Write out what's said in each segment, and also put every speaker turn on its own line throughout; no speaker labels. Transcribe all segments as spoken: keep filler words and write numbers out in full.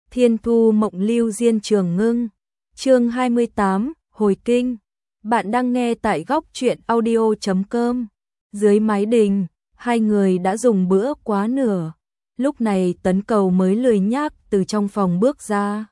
Thiên thu mộng lưu diên trường ngưng. Chương hai mươi tám, hồi kinh. Bạn đang nghe tại góc truyện audio chấm com. Dưới mái đình, hai người đã dùng bữa quá nửa. Lúc này Tấn Cầu mới lười nhác từ trong phòng bước ra.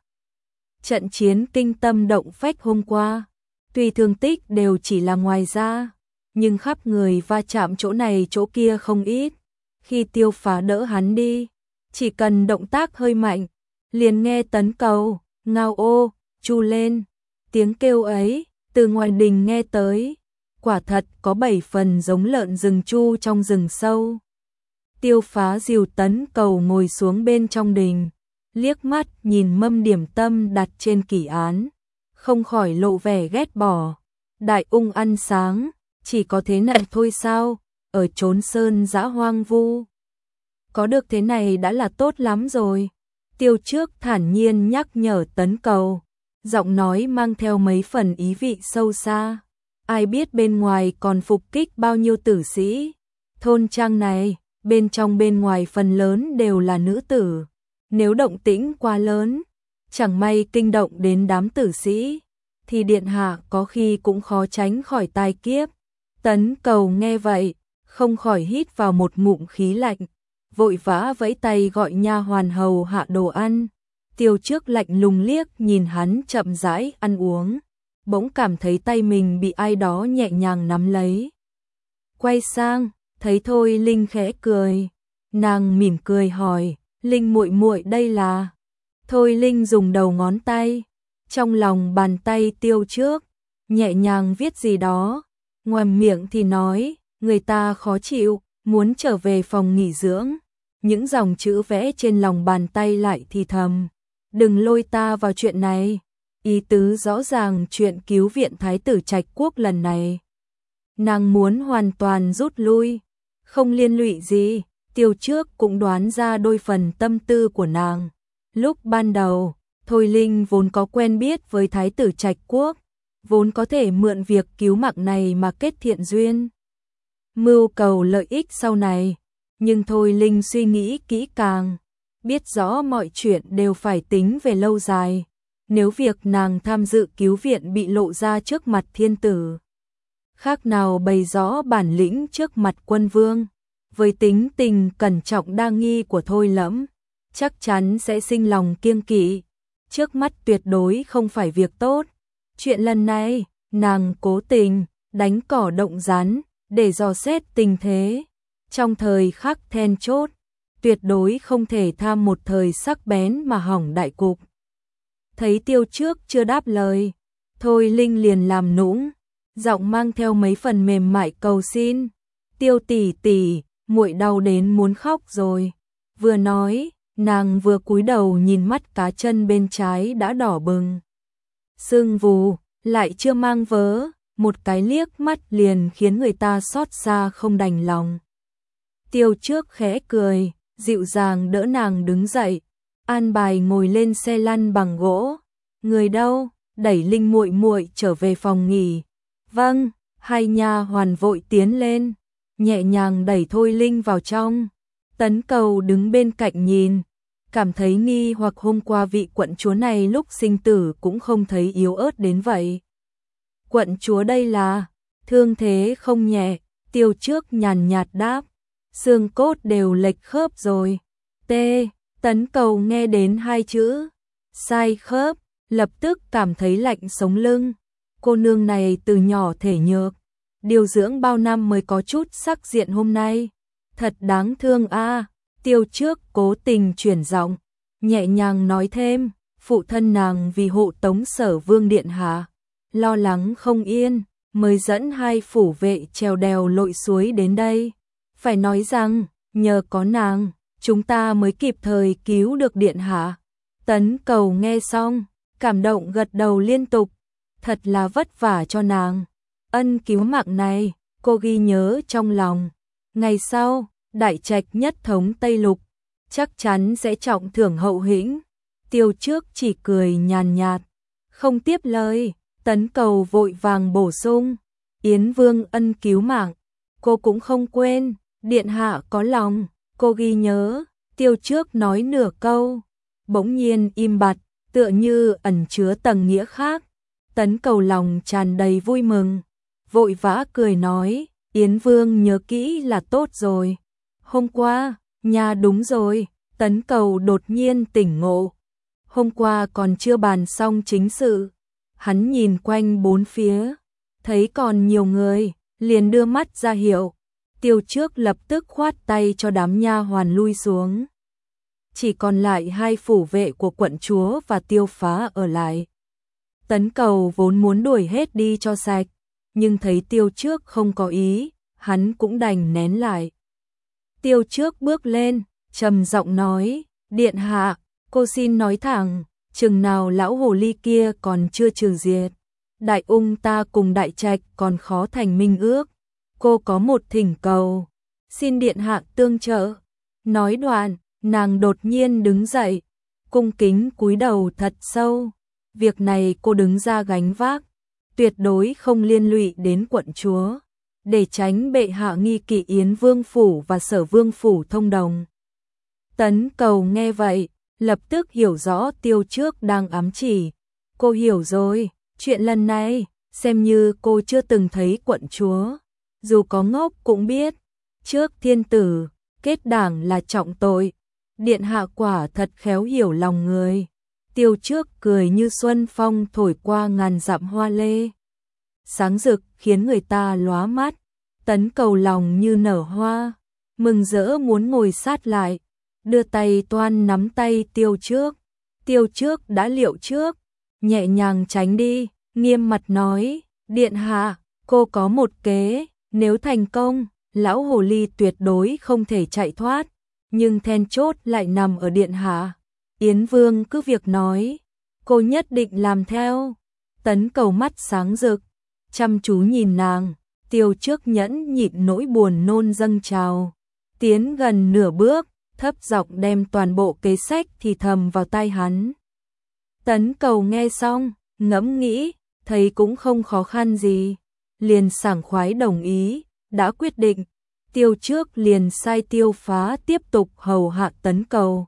Trận chiến kinh tâm động phách hôm qua, tuy thương tích đều chỉ là ngoài da, nhưng khắp người va chạm chỗ này chỗ kia không ít. Khi Tiêu Phá đỡ hắn đi, chỉ cần động tác hơi mạnh, liền nghe Tấn Cầu ngao ô chu lên. Tiếng kêu ấy từ ngoài đình nghe tới, quả thật có bảy phần giống lợn rừng chu trong rừng sâu. Tiêu Phá dìu Tấn Cầu ngồi xuống bên trong đình, liếc mắt nhìn mâm điểm tâm đặt trên kỷ án, không khỏi lộ vẻ ghét bỏ. Đại ung ăn sáng, chỉ có thế này thôi sao, ở chốn sơn dã hoang vu. Có được thế này đã là tốt lắm rồi. Tiêu Trước thản nhiên nhắc nhở Tấn Cầu, giọng nói mang theo mấy phần ý vị sâu xa. Ai biết bên ngoài còn phục kích bao nhiêu tử sĩ. Thôn trang này, bên trong bên ngoài phần lớn đều là nữ tử. Nếu động tĩnh quá lớn, chẳng may kinh động đến đám tử sĩ, thì điện hạ có khi cũng khó tránh khỏi tai kiếp. Tấn Cầu nghe vậy, không khỏi hít vào một ngụm khí lạnh, vội vã vẫy tay gọi nha hoàn hầu hạ đồ ăn. Tiêu Trước lạnh lùng liếc nhìn hắn chậm rãi ăn uống, bỗng cảm thấy tay mình bị ai đó nhẹ nhàng nắm lấy. Quay sang, thấy Thôi Linh khẽ cười, nàng mỉm cười hỏi, Linh muội muội đây là? Thôi Linh dùng đầu ngón tay trong lòng bàn tay Tiêu Trước, nhẹ nhàng viết gì đó, ngoài miệng thì nói, người ta khó chịu, muốn trở về phòng nghỉ dưỡng. Những dòng chữ vẽ trên lòng bàn tay lại thì thầm, đừng lôi ta vào chuyện này. Ý tứ rõ ràng chuyện cứu viện Thái tử Trạch Quốc lần này, nàng muốn hoàn toàn rút lui, không liên lụy gì. Tiêu Trước cũng đoán ra đôi phần tâm tư của nàng. Lúc ban đầu, Thôi Linh vốn có quen biết với Thái tử Trạch Quốc, vốn có thể mượn việc cứu mạng này mà kết thiện duyên, mưu cầu lợi ích sau này. Nhưng Thôi Linh suy nghĩ kỹ càng, biết rõ mọi chuyện đều phải tính về lâu dài. Nếu việc nàng tham dự cứu viện bị lộ ra trước mặt thiên tử, khác nào bày rõ bản lĩnh trước mặt quân vương. Với tính tình cẩn trọng đa nghi của Thôi Lẫm, chắc chắn sẽ sinh lòng kiêng kỵ. Trước mắt tuyệt đối không phải việc tốt. Chuyện lần này, nàng cố tình đánh cỏ động rắn để dò xét tình thế. Trong thời khắc then chốt, tuyệt đối không thể tham một thời sắc bén mà hỏng đại cục. Thấy Tiêu Trước chưa đáp lời, Thôi Linh liền làm nũng, giọng mang theo mấy phần mềm mại cầu xin, Tiêu tỷ tỷ, muội đau đến muốn khóc rồi. Vừa nói, nàng vừa cúi đầu nhìn mắt cá chân bên trái đã đỏ bừng, sưng vù, lại chưa mang vớ, một cái liếc mắt liền khiến người ta xót xa không đành lòng. Tiêu Trước khẽ cười, dịu dàng đỡ nàng đứng dậy, an bài ngồi lên xe lăn bằng gỗ. Người đâu? Đẩy Linh muội muội trở về phòng nghỉ. Vâng. Hai nha hoàn vội tiến lên, nhẹ nhàng đẩy Thôi Linh vào trong. Tấn Cầu đứng bên cạnh nhìn, cảm thấy nghi hoặc hôm qua vị quận chúa này lúc sinh tử cũng không thấy yếu ớt đến vậy. Quận chúa đây là thương thế không nhẹ. Tiêu Trước nhàn nhạt đáp, xương cốt đều lệch khớp rồi. T. Tấn Cầu nghe đến hai chữ sai khớp, lập tức cảm thấy lạnh sống lưng. Cô nương này từ nhỏ thể nhược, điều dưỡng bao năm mới có chút sắc diện hôm nay, thật đáng thương a. À. Tiêu Trước cố tình chuyển giọng, nhẹ nhàng nói thêm, phụ thân nàng vì hộ tống Sở Vương điện hạ, lo lắng không yên, mới dẫn hai phủ vệ trèo đèo lội suối đến đây. Phải nói rằng, nhờ có nàng, chúng ta mới kịp thời cứu được điện hạ. Tấn Cầu nghe xong, cảm động gật đầu liên tục, thật là vất vả cho nàng. Ân cứu mạng này, cô ghi nhớ trong lòng. Ngày sau, Đại Trạch nhất thống Tây Lục, chắc chắn sẽ trọng thưởng hậu hĩnh. Tiêu Trước chỉ cười nhàn nhạt, không tiếp lời. Tấn Cầu vội vàng bổ sung, Yến Vương ân cứu mạng, cô cũng không quên. Điện hạ có lòng, cô ghi nhớ. Tiêu Trước nói nửa câu, bỗng nhiên im bặt, tựa như ẩn chứa tầng nghĩa khác. Tấn Cầu lòng tràn đầy vui mừng, vội vã cười nói, Yến Vương nhớ kỹ là tốt rồi. Hôm qua, nha đúng rồi, Tấn Cầu đột nhiên tỉnh ngộ. Hôm qua còn chưa bàn xong chính sự. Hắn nhìn quanh bốn phía, thấy còn nhiều người, liền đưa mắt ra hiệu. Tiêu Trước lập tức khoát tay cho đám nha hoàn lui xuống. Chỉ còn lại hai phủ vệ của quận chúa và Tiêu Phá ở lại. Tấn Cầu vốn muốn đuổi hết đi cho sạch, nhưng thấy Tiêu Trước không có ý, hắn cũng đành nén lại. Tiêu Trước bước lên, trầm giọng nói, điện hạ, cô xin nói thẳng, chừng nào lão hồ ly kia còn chưa trừ diệt, đại ung ta cùng đại trạch còn khó thành minh ước. Cô có một thỉnh cầu, xin điện hạ tương trợ. Nói đoạn, nàng đột nhiên đứng dậy, cung kính cúi đầu thật sâu. Việc này cô đứng ra gánh vác, tuyệt đối không liên lụy đến quận chúa, để tránh bệ hạ nghi kỵ Yến Vương phủ và Sở Vương phủ thông đồng. Tấn Cầu nghe vậy, lập tức hiểu rõ Tiêu Trước đang ám chỉ. Cô hiểu rồi, chuyện lần này, xem như cô chưa từng thấy quận chúa. Dù có ngốc cũng biết, trước thiên tử, kết đảng là trọng tội. Điện hạ quả thật khéo hiểu lòng người. Tiêu Trước cười như xuân phong thổi qua ngàn dặm hoa lê. Sáng rực khiến người ta lóa mắt. Tấn Cầu lòng như nở hoa, mừng rỡ muốn ngồi sát lại, đưa tay toan nắm tay Tiêu Trước. Tiêu Trước đã liệu trước, nhẹ nhàng tránh đi, nghiêm mặt nói, điện hạ, cô có một kế, nếu thành công, lão hồ ly tuyệt đối không thể chạy thoát, nhưng then chốt lại nằm ở điện hạ. Yến Vương cứ việc nói, cô nhất định làm theo. Tấn Cầu mắt sáng rực, chăm chú nhìn nàng. Tiêu Trước nhẫn nhịn nỗi buồn nôn dâng trào, tiến gần nửa bước, thấp giọng đem toàn bộ kế sách thì thầm vào tai hắn. Tấn Cầu nghe xong, ngẫm nghĩ, thấy cũng không khó khăn gì, liền sảng khoái đồng ý, đã quyết định. Tiêu Trước liền sai Tiêu Phá tiếp tục hầu hạ Tấn Cầu,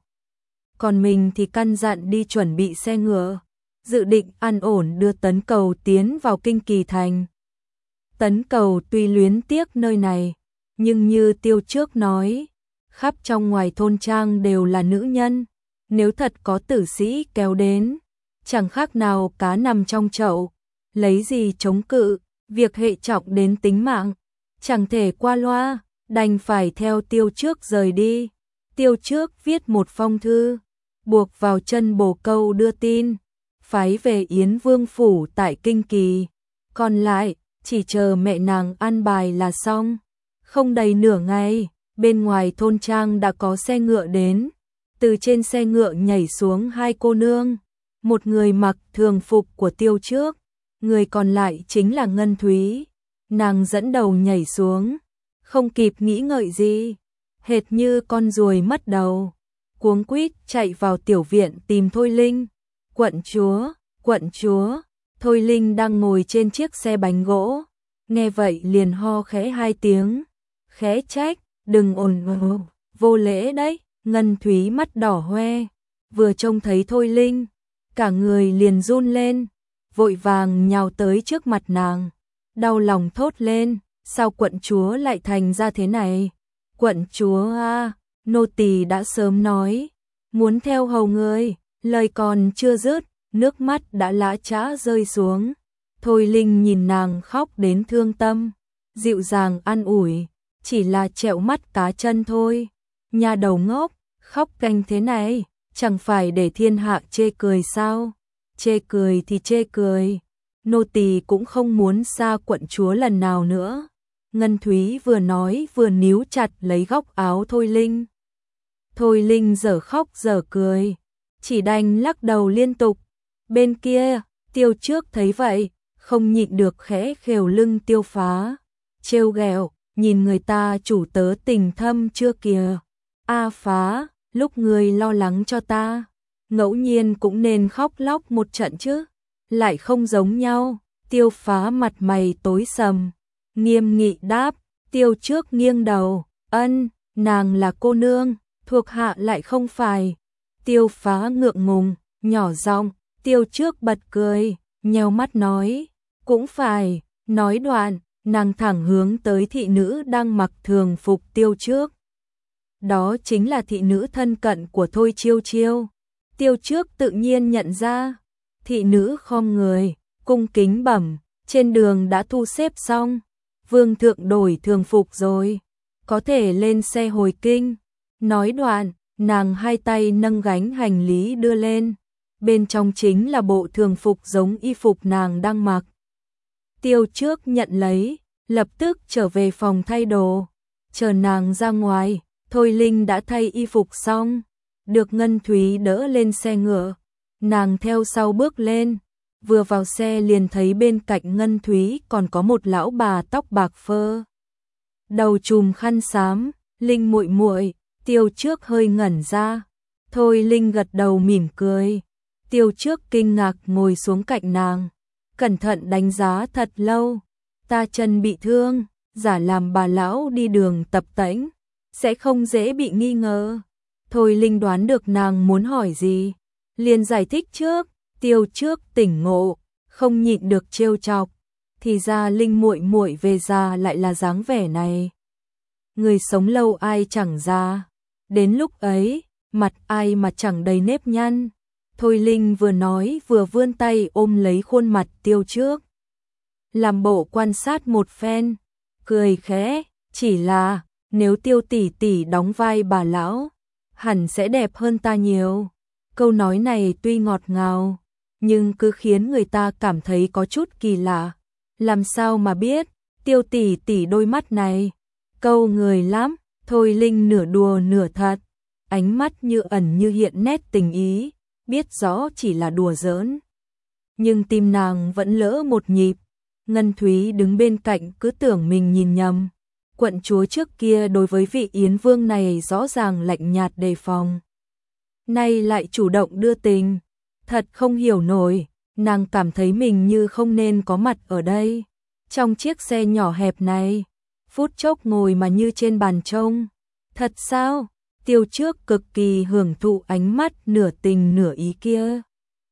còn mình thì căn dặn đi chuẩn bị xe ngựa, dự định an ổn đưa Tấn Cầu tiến vào Kinh Kỳ thành. Tấn Cầu tuy luyến tiếc nơi này, nhưng như Tiêu Trước nói, khắp trong ngoài thôn trang đều là nữ nhân, nếu thật có tử sĩ kéo đến, chẳng khác nào cá nằm trong chậu, lấy gì chống cự, việc hệ trọng đến tính mạng, chẳng thể qua loa, đành phải theo Tiêu Trước rời đi. Tiêu Trước viết một phong thư, buộc vào chân bồ câu đưa tin, phái về Yến Vương phủ tại Kinh Kỳ, còn lại chỉ chờ mẹ nàng an bài là xong. Không đầy nửa ngày, bên ngoài thôn trang đã có xe ngựa đến, từ trên xe ngựa nhảy xuống hai cô nương, một người mặc thường phục của Tiêu Trước, người còn lại chính là Ngân Thúy. Nàng dẫn đầu nhảy xuống, không kịp nghĩ ngợi gì, hệt như con ruồi mất đầu, cuống quýt chạy vào tiểu viện tìm Thôi Linh. Quận chúa, quận chúa, Thôi Linh đang ngồi trên chiếc xe bánh gỗ, nghe vậy liền ho khẽ hai tiếng, khẽ trách, đừng ồn ồn, vô lễ đấy. Ngân Thúy mắt đỏ hoe, vừa trông thấy Thôi Linh, cả người liền run lên, vội vàng nhào tới trước mặt nàng, đau lòng thốt lên, sao quận chúa lại thành ra thế này? Quận chúa a, nô tỳ đã sớm nói, muốn theo hầu ngươi, lời còn chưa dứt, nước mắt đã lã chã rơi xuống. Thôi Linh nhìn nàng khóc đến thương tâm, dịu dàng an ủi, chỉ là trẹo mắt cá chân thôi. Nhà đầu ngốc, khóc canh thế này, chẳng phải để thiên hạ chê cười sao? Chê cười thì chê cười, nô tỳ cũng không muốn xa quận chúa lần nào nữa. Ngân Thúy vừa nói vừa níu chặt lấy góc áo Thôi Linh. Thôi Linh dở khóc dở cười, chỉ đành lắc đầu liên tục. Bên kia, Tiêu Trước thấy vậy, không nhịn được khẽ khều lưng Tiêu Phá, trêu ghẹo, nhìn người ta chủ tớ tình thâm chưa kìa. A Phá, lúc người lo lắng cho ta, ngẫu nhiên cũng nên khóc lóc một trận chứ, lại không giống nhau. Tiêu Phá mặt mày tối sầm, nghiêm nghị đáp. Tiêu Trước nghiêng đầu, ân, nàng là cô nương, thuộc hạ lại không phải. Tiêu Phá ngượng ngùng, nhỏ giọng, Tiêu Trước bật cười, nheo mắt nói, cũng phải, nói đoạn, nàng thẳng hướng tới thị nữ đang mặc thường phục Tiêu Trước. Đó chính là thị nữ thân cận của Thôi Chiêu Chiêu. Tiêu Trước tự nhiên nhận ra, thị nữ khom người, cung kính bẩm, trên đường đã thu xếp xong, vương thượng đổi thường phục rồi, có thể lên xe hồi kinh. Nói đoạn, nàng hai tay nâng gánh hành lý đưa lên, bên trong chính là bộ thường phục giống y phục nàng đang mặc. Tiêu Trước nhận lấy, lập tức trở về phòng thay đồ, chờ nàng ra ngoài, Thôi Linh đã thay y phục xong, được Ngân Thúy đỡ lên xe ngựa, nàng theo sau bước lên, vừa vào xe liền thấy bên cạnh Ngân Thúy còn có một lão bà tóc bạc phơ, đầu trùm khăn xám. Linh muội muội. Tiêu Trước hơi ngẩn ra, Thôi Linh gật đầu mỉm cười. Tiêu Trước kinh ngạc ngồi xuống cạnh nàng, cẩn thận đánh giá thật lâu. Ta chân bị thương, giả làm bà lão đi đường tập tễnh, sẽ không dễ bị nghi ngờ. Thôi Linh đoán được nàng muốn hỏi gì, liền giải thích trước. Tiêu Trước tỉnh ngộ, không nhịn được trêu chọc, thì ra Linh muội muội về già lại là dáng vẻ này. Người sống lâu ai chẳng già, đến lúc ấy, mặt ai mà chẳng đầy nếp nhăn. Thôi Linh vừa nói vừa vươn tay ôm lấy khuôn mặt Tiêu Trước, làm bộ quan sát một phen, cười khẽ, chỉ là nếu Tiêu tỷ tỷ đóng vai bà lão, hẳn sẽ đẹp hơn ta nhiều. Câu nói này tuy ngọt ngào, nhưng cứ khiến người ta cảm thấy có chút kỳ lạ. Làm sao mà biết, Tiêu tỷ tỷ đôi mắt này câu người lắm. Thôi Linh nửa đùa nửa thật, ánh mắt như ẩn như hiện nét tình ý, biết rõ chỉ là đùa giỡn. Nhưng tim nàng vẫn lỡ một nhịp. Ngân Thúy đứng bên cạnh cứ tưởng mình nhìn nhầm. Quận chúa trước kia đối với vị Yến Vương này rõ ràng lạnh nhạt đề phòng, nay lại chủ động đưa tình, thật không hiểu nổi. Nàng cảm thấy mình như không nên có mặt ở đây, trong chiếc xe nhỏ hẹp này, phút chốc ngồi mà như trên bàn trông. Thật sao? Tiêu Trước cực kỳ hưởng thụ ánh mắt nửa tình nửa ý kia.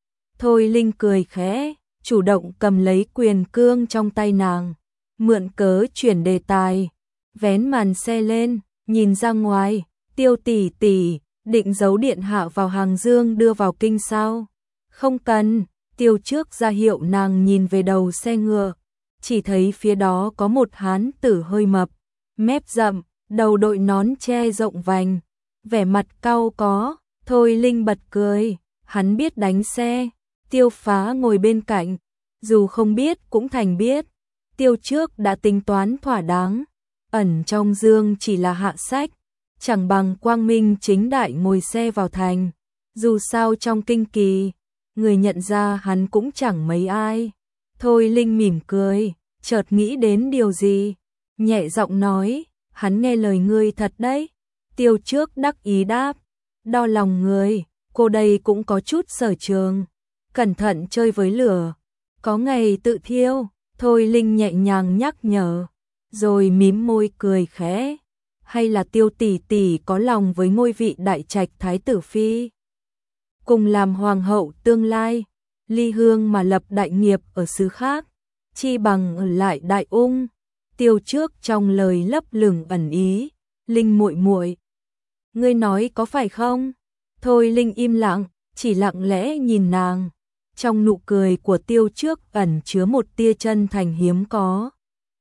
Thôi Linh cười khẽ, chủ động cầm lấy quyền cương trong tay nàng, mượn cớ chuyển đề tài, vén màn xe lên, nhìn ra ngoài. Tiêu tỷ tỷ, định giấu điện hạ vào hàng dương đưa vào kinh sao? Không cần. Tiêu Trước ra hiệu nàng nhìn về đầu xe ngựa, chỉ thấy phía đó có một hán tử hơi mập, mép rậm, đầu đội nón che rộng vành, vẻ mặt cau có. Thôi Linh bật cười, hắn biết đánh xe. Tiêu Phá ngồi bên cạnh, dù không biết cũng thành biết. Tiêu Trước đã tính toán thỏa đáng, ẩn trong dương chỉ là hạ sách, chẳng bằng quang minh chính đại ngồi xe vào thành. Dù sao trong kinh kỳ, người nhận ra hắn cũng chẳng mấy ai. Thôi Linh mỉm cười, chợt nghĩ đến điều gì, nhẹ giọng nói, hắn nghe lời ngươi thật đấy. Tiêu Trước đắc ý đáp, đo lòng người, cô đây cũng có chút sở trường, cẩn thận chơi với lửa, có ngày tự thiêu. Thôi Linh nhẹ nhàng nhắc nhở, rồi mím môi cười khẽ, hay là Tiêu tỷ tỷ có lòng với ngôi vị đại trạch thái tử phi, cùng làm hoàng hậu tương lai, ly hương mà lập đại nghiệp ở xứ khác, chi bằng ở lại Đại Ung. Tiêu Trước trong lời lấp lửng ẩn ý, Linh muội muội, ngươi nói có phải không? Thôi Linh im lặng, chỉ lặng lẽ nhìn nàng. Trong nụ cười của Tiêu Trước ẩn chứa một tia chân thành hiếm có.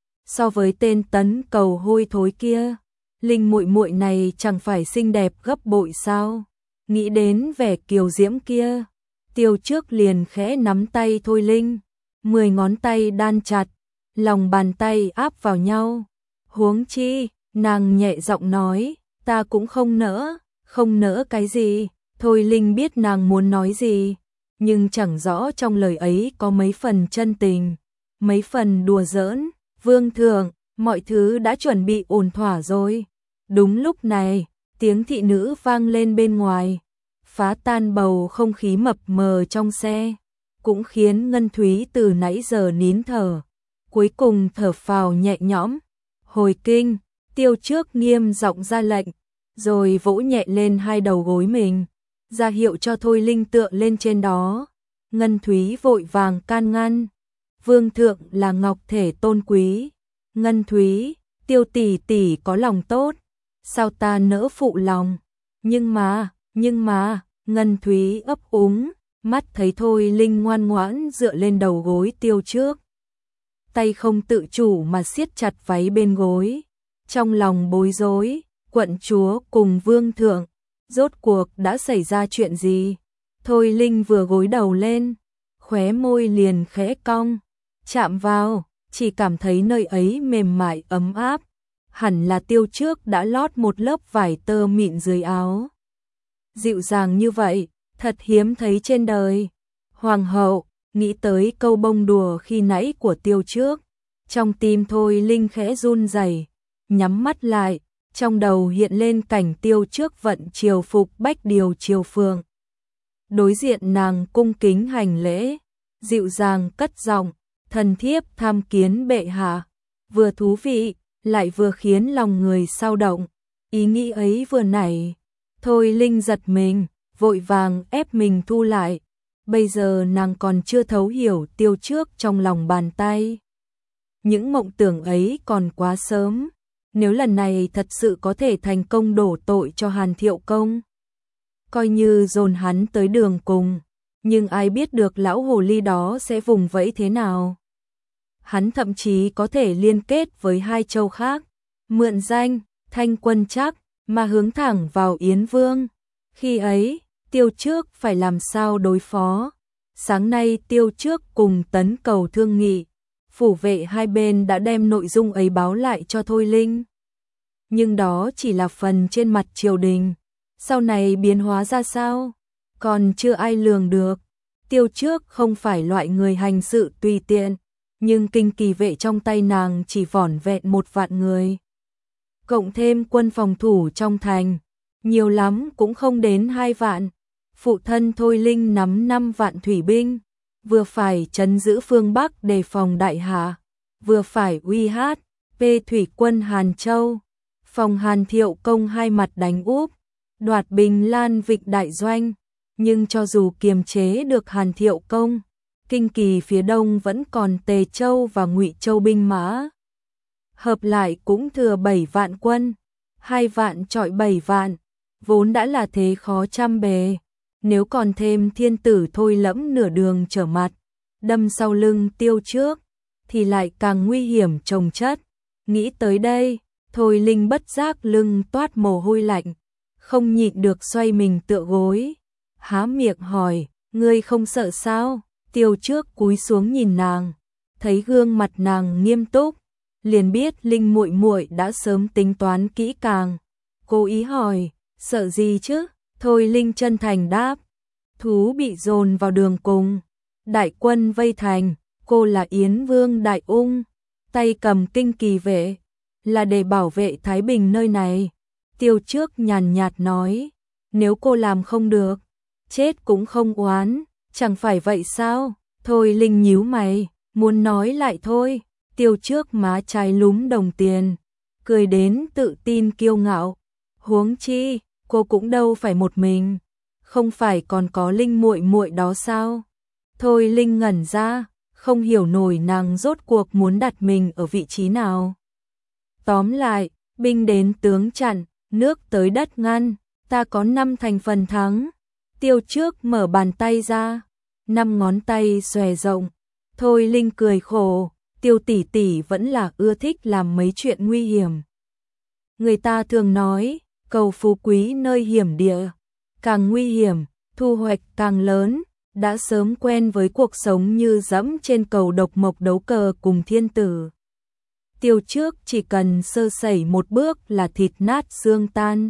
So với tên tấn cầu hôi thối kia, Linh muội muội này chẳng phải xinh đẹp gấp bội sao? Nghĩ đến vẻ kiều diễm kia, Tiêu Trước liền khẽ nắm tay Thôi Linh, mười ngón tay đan chặt, lòng bàn tay áp vào nhau. Huống chi, nàng nhẹ giọng nói, ta cũng không nỡ. Không nỡ cái gì? Thôi Linh biết nàng muốn nói gì, nhưng chẳng rõ trong lời ấy có mấy phần chân tình, mấy phần đùa giỡn. Vương thượng, mọi thứ đã chuẩn bị ổn thỏa rồi. Đúng lúc này, tiếng thị nữ vang lên bên ngoài, phá tan bầu không khí mập mờ trong xe, cũng khiến Ngân Thúy từ nãy giờ nín thở, cuối cùng thở phào nhẹ nhõm. Hồi kinh. Tiêu Trước nghiêm giọng ra lệnh, rồi vỗ nhẹ lên hai đầu gối mình. ra hiệu cho Thôi Linh tựa lên trên đó. Ngân Thúy vội vàng can ngăn. Vương thượng là ngọc thể tôn quý. Ngân Thúy, Tiêu tỷ tỷ có lòng tốt, sao ta nỡ phụ lòng. Nhưng mà, nhưng mà, Ngân Thúy ấp úng, mắt thấy Thôi Linh ngoan ngoãn dựa lên đầu gối Tiêu Trước. Tay không tự chủ mà siết chặt váy bên gối. Trong lòng bối rối, quận chúa cùng vương thượng, rốt cuộc đã xảy ra chuyện gì? Thôi Linh vừa gối đầu lên, khóe môi liền khẽ cong, chạm vào, chỉ cảm thấy nơi ấy mềm mại ấm áp, hẳn là Tiêu Trước đã lót một lớp vải tơ mịn dưới áo. Dịu dàng như vậy, thật hiếm thấy trên đời. Hoàng hậu, nghĩ tới câu bông đùa khi nãy của Tiêu Trước, trong tim Thôi Linh khẽ run rẩy, nhắm mắt lại, trong đầu hiện lên cảnh Tiêu Trước vận triều phục bách điều triều phượng. Đối diện nàng cung kính hành lễ, dịu dàng cất giọng, thần thiếp tham kiến bệ hạ. Vừa thú vị, lại vừa khiến lòng người sao động. Ý nghĩ ấy vừa nảy, Thôi Linh giật mình, vội vàng ép mình thu lại. Bây giờ nàng còn chưa thấu hiểu Tiêu Trước trong lòng bàn tay. Những mộng tưởng ấy còn quá sớm. Nếu lần này thật sự có thể thành công đổ tội cho Hàn Thiệu Công, coi như dồn hắn tới đường cùng, nhưng ai biết được lão hồ ly đó sẽ vùng vẫy thế nào. Hắn thậm chí có thể liên kết với hai châu khác, mượn danh Thanh Quân Trác mà hướng thẳng vào Yến Vương. Khi ấy, Tiêu Trước phải làm sao đối phó? Sáng nay Tiêu Trước cùng Tấn Cầu thương nghị, phủ vệ hai bên đã đem nội dung ấy báo lại cho Thôi Linh. Nhưng đó chỉ là phần trên mặt triều đình, sau này biến hóa ra sao, còn chưa ai lường được. Tiêu Trước không phải loại người hành sự tùy tiện, nhưng kinh kỳ vệ trong tay nàng chỉ vỏn vẹn một vạn người. Cộng thêm quân phòng thủ trong thành, nhiều lắm cũng không đến hai vạn. Phụ thân Thôi Linh nắm năm vạn thủy binh, vừa phải trấn giữ phương Bắc đề phòng đại hạ, vừa phải uy hát, pê thủy quân Hàn Châu, phòng Hàn Thiệu Công hai mặt đánh úp, đoạt Bình Lan Vịnh đại doanh. Nhưng cho dù kiềm chế được Hàn Thiệu Công, kinh kỳ phía đông vẫn còn Tề Châu và Ngụy Châu binh mã. Hợp lại cũng thừa bảy vạn quân, hai vạn chọi bảy vạn, vốn đã là thế khó trăm bề. Nếu còn thêm thiên tử Thôi Lẫm nửa đường trở mặt, đâm sau lưng Tiêu Trước, thì lại càng nguy hiểm chồng chất. Nghĩ tới đây, Thôi Linh bất giác lưng toát mồ hôi lạnh, không nhịn được xoay mình tựa gối, há miệng hỏi, ngươi không sợ sao? Tiêu Trước cúi xuống nhìn nàng, thấy gương mặt nàng nghiêm túc, liền biết Linh muội muội đã sớm tính toán kỹ càng. Cố ý hỏi, sợ gì chứ? Thôi Linh chân thành đáp, thú bị dồn vào đường cùng, đại quân vây thành, cô là Yến Vương Đại Ung, tay cầm kinh kỳ vệ, là để bảo vệ Thái Bình nơi này. Tiêu Trước nhàn nhạt nói, nếu cô làm không được, chết cũng không oán, chẳng phải vậy sao? Thôi Linh nhíu mày, muốn nói lại thôi. Tiêu Trước má trái lúm đồng tiền, cười đến tự tin kiêu ngạo. Huống chi, cô cũng đâu phải một mình, không phải còn có Linh muội muội đó sao? Thôi Linh ngẩn ra, không hiểu nổi nàng rốt cuộc muốn đặt mình ở vị trí nào. Tóm lại, binh đến tướng chặn, nước tới đất ngăn, ta có năm thành phần thắng. Tiêu Trước mở bàn tay ra, năm ngón tay xòe rộng. Thôi Linh cười khổ, Tiêu tỷ tỷ vẫn là ưa thích làm mấy chuyện nguy hiểm. Người ta thường nói, cầu phú quý nơi hiểm địa, càng nguy hiểm, thu hoạch càng lớn. Đã sớm quen với cuộc sống như dẫm trên cầu độc mộc đấu cờ cùng thiên tử. Tiêu Trước chỉ cần sơ sẩy một bước là thịt nát xương tan.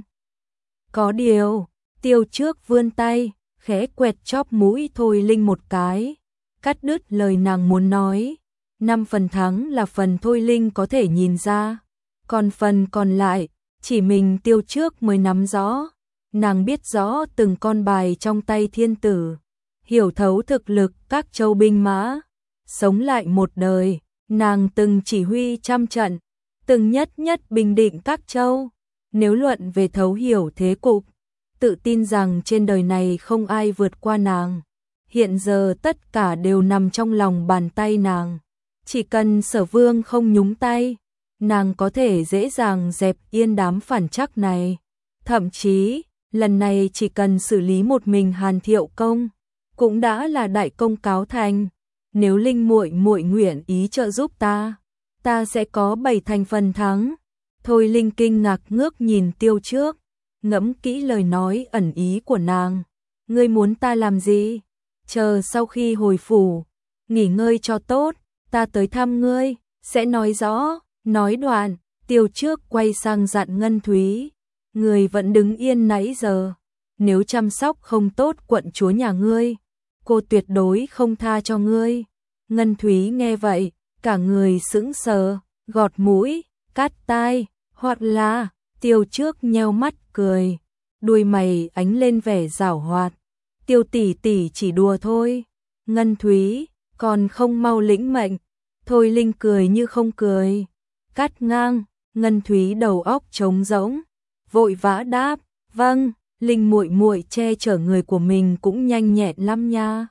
Có điều, Tiêu Trước vươn tay, khẽ quẹt chóp mũi Thôi Linh một cái, cắt đứt lời nàng muốn nói. Năm phần thắng là phần Thôi Linh có thể nhìn ra, còn phần còn lại, chỉ mình Tiêu Trước mới nắm rõ. Nàng biết rõ từng con bài trong tay thiên tử, hiểu thấu thực lực các châu binh mã. Sống lại một đời, nàng từng chỉ huy trăm trận, từng nhất nhất bình định các châu. Nếu luận về thấu hiểu thế cục, tự tin rằng trên đời này không ai vượt qua nàng. Hiện giờ tất cả đều nằm trong lòng bàn tay nàng. Chỉ cần Sở Vương không nhúng tay, nàng có thể dễ dàng dẹp yên đám phản trắc này. Thậm chí, lần này chỉ cần xử lý một mình Hàn Thiệu Công, cũng đã là đại công cáo thành. Nếu Linh muội muội nguyện ý trợ giúp ta, ta sẽ có bảy thành phần thắng. Thôi Linh kinh ngạc ngước nhìn Tiêu Trước, ngẫm kỹ lời nói ẩn ý của nàng. Ngươi muốn ta làm gì? Chờ sau khi hồi phủ, nghỉ ngơi cho tốt, ta tới thăm ngươi, sẽ nói rõ. Nói đoạn, Tiêu Trước quay sang dặn Ngân Thúy, người vẫn đứng yên nãy giờ, nếu chăm sóc không tốt quận chúa nhà ngươi, cô tuyệt đối không tha cho ngươi. Ngân Thúy nghe vậy, cả người sững sờ, gọt mũi, cắt tai, hoặc là Tiêu Trước nheo mắt cười, đuôi mày ánh lên vẻ giảo hoạt. Tiêu tỷ tỷ chỉ đùa thôi. Ngân Thúy, còn không mau lĩnh mệnh. Thôi Linh cười như không cười. Cắt ngang, Ngân Thúy đầu óc trống rỗng, vội vã đáp, vâng, Linh muội muội che chở người của mình cũng nhanh nhẹn lắm nha.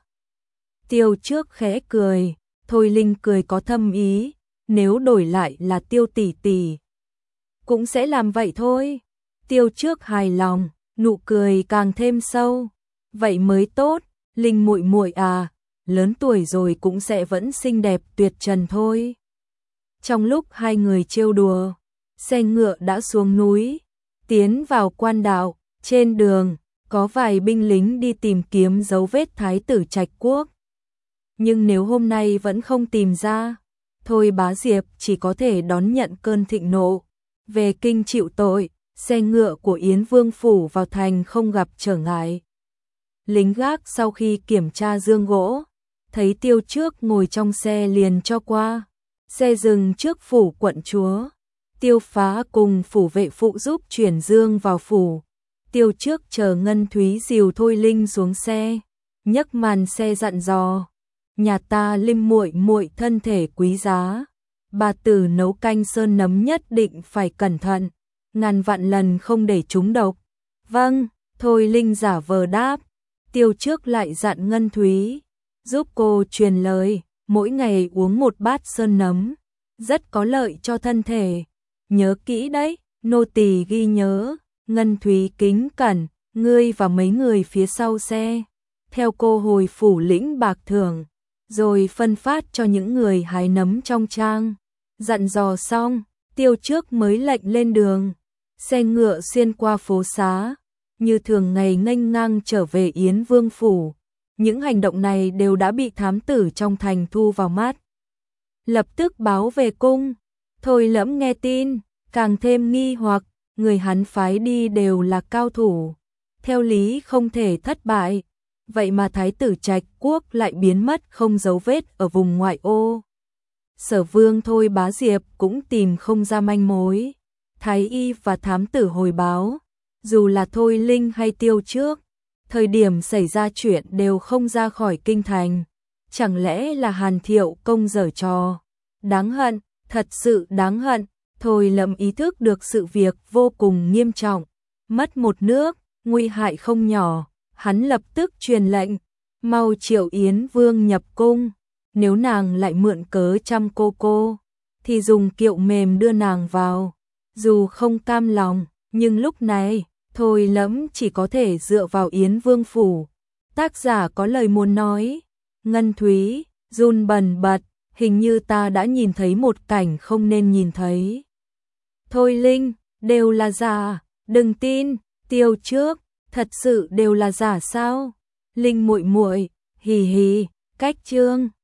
Tiêu Trước khẽ cười, Thôi Linh cười có thâm ý, nếu đổi lại là Tiêu tỷ tỷ, cũng sẽ làm vậy thôi. Tiêu Trước hài lòng, nụ cười càng thêm sâu, vậy mới tốt, Linh muội muội à, lớn tuổi rồi cũng sẽ vẫn xinh đẹp tuyệt trần thôi. Trong lúc hai người trêu đùa, xe ngựa đã xuống núi, tiến vào quan đạo. Trên đường, có vài binh lính đi tìm kiếm dấu vết thái tử Trạch Quốc. Nhưng nếu hôm nay vẫn không tìm ra, Thôi Bá Diệp chỉ có thể đón nhận cơn thịnh nộ, về kinh chịu tội. Xe ngựa của Yến Vương phủ vào thành không gặp trở ngại. Lính gác sau khi kiểm tra dương gỗ, thấy Tiêu Trước ngồi trong xe liền cho qua. Xe dừng trước phủ quận chúa. Tiêu Phá cùng phủ vệ phụ giúp chuyển dương vào phủ. Tiêu Trước chờ Ngân Thúy dìu Thôi Linh xuống xe, nhấc màn xe dặn dò, nhà ta Linh muội muội thân thể quý giá, bà tử nấu canh sơn nấm nhất định phải cẩn thận, ngàn vạn lần không để trúng độc. Vâng, Thôi Linh giả vờ đáp. Tiêu Trước lại dặn Ngân Thúy, giúp cô truyền lời, mỗi ngày uống một bát sơn nấm, rất có lợi cho thân thể. Nhớ kỹ đấy, nô tỳ ghi nhớ. Ngân Thúy kính cẩn, ngươi và mấy người phía sau xe, theo cô hồi phủ lĩnh bạc thưởng, rồi phân phát cho những người hái nấm trong trang. Dặn dò xong, Tiêu Trước mới lệnh lên đường. Xe ngựa xuyên qua phố xá, như thường ngày nghênh ngang trở về Yến Vương phủ. Những hành động này đều đã bị thám tử trong thành thu vào mắt. Lập tức báo về cung. Thôi Lẫm nghe tin, càng thêm nghi hoặc. Người hắn phái đi đều là cao thủ, theo lý không thể thất bại, vậy mà thái tử Trạch Quốc lại biến mất không dấu vết ở vùng ngoại ô. Sở Vương Thôi Bá Diệp cũng tìm không ra manh mối. Thái y và thám tử hồi báo, dù là Thôi Linh hay Tiêu Trước, thời điểm xảy ra chuyện đều không ra khỏi kinh thành. Chẳng lẽ là Hàn Thiệu Công giở trò? Đáng hận, thật sự đáng hận. Thôi Lẫm ý thức được sự việc vô cùng nghiêm trọng, mất một nước, nguy hại không nhỏ, hắn lập tức truyền lệnh, mau triệu Yến Vương nhập cung, nếu nàng lại mượn cớ chăm cô cô, thì dùng kiệu mềm đưa nàng vào. Dù không cam lòng, nhưng lúc này, Thôi Lẫm chỉ có thể dựa vào Yến Vương phủ. Tác giả có lời muốn nói. Ngân Thúy, run bần bật, hình như ta đã nhìn thấy một cảnh không nên nhìn thấy. Thôi Linh, đều là giả, đừng tin. Tiêu Trước, thật sự đều là giả sao? Linh muội muội, hì hì, cách chương.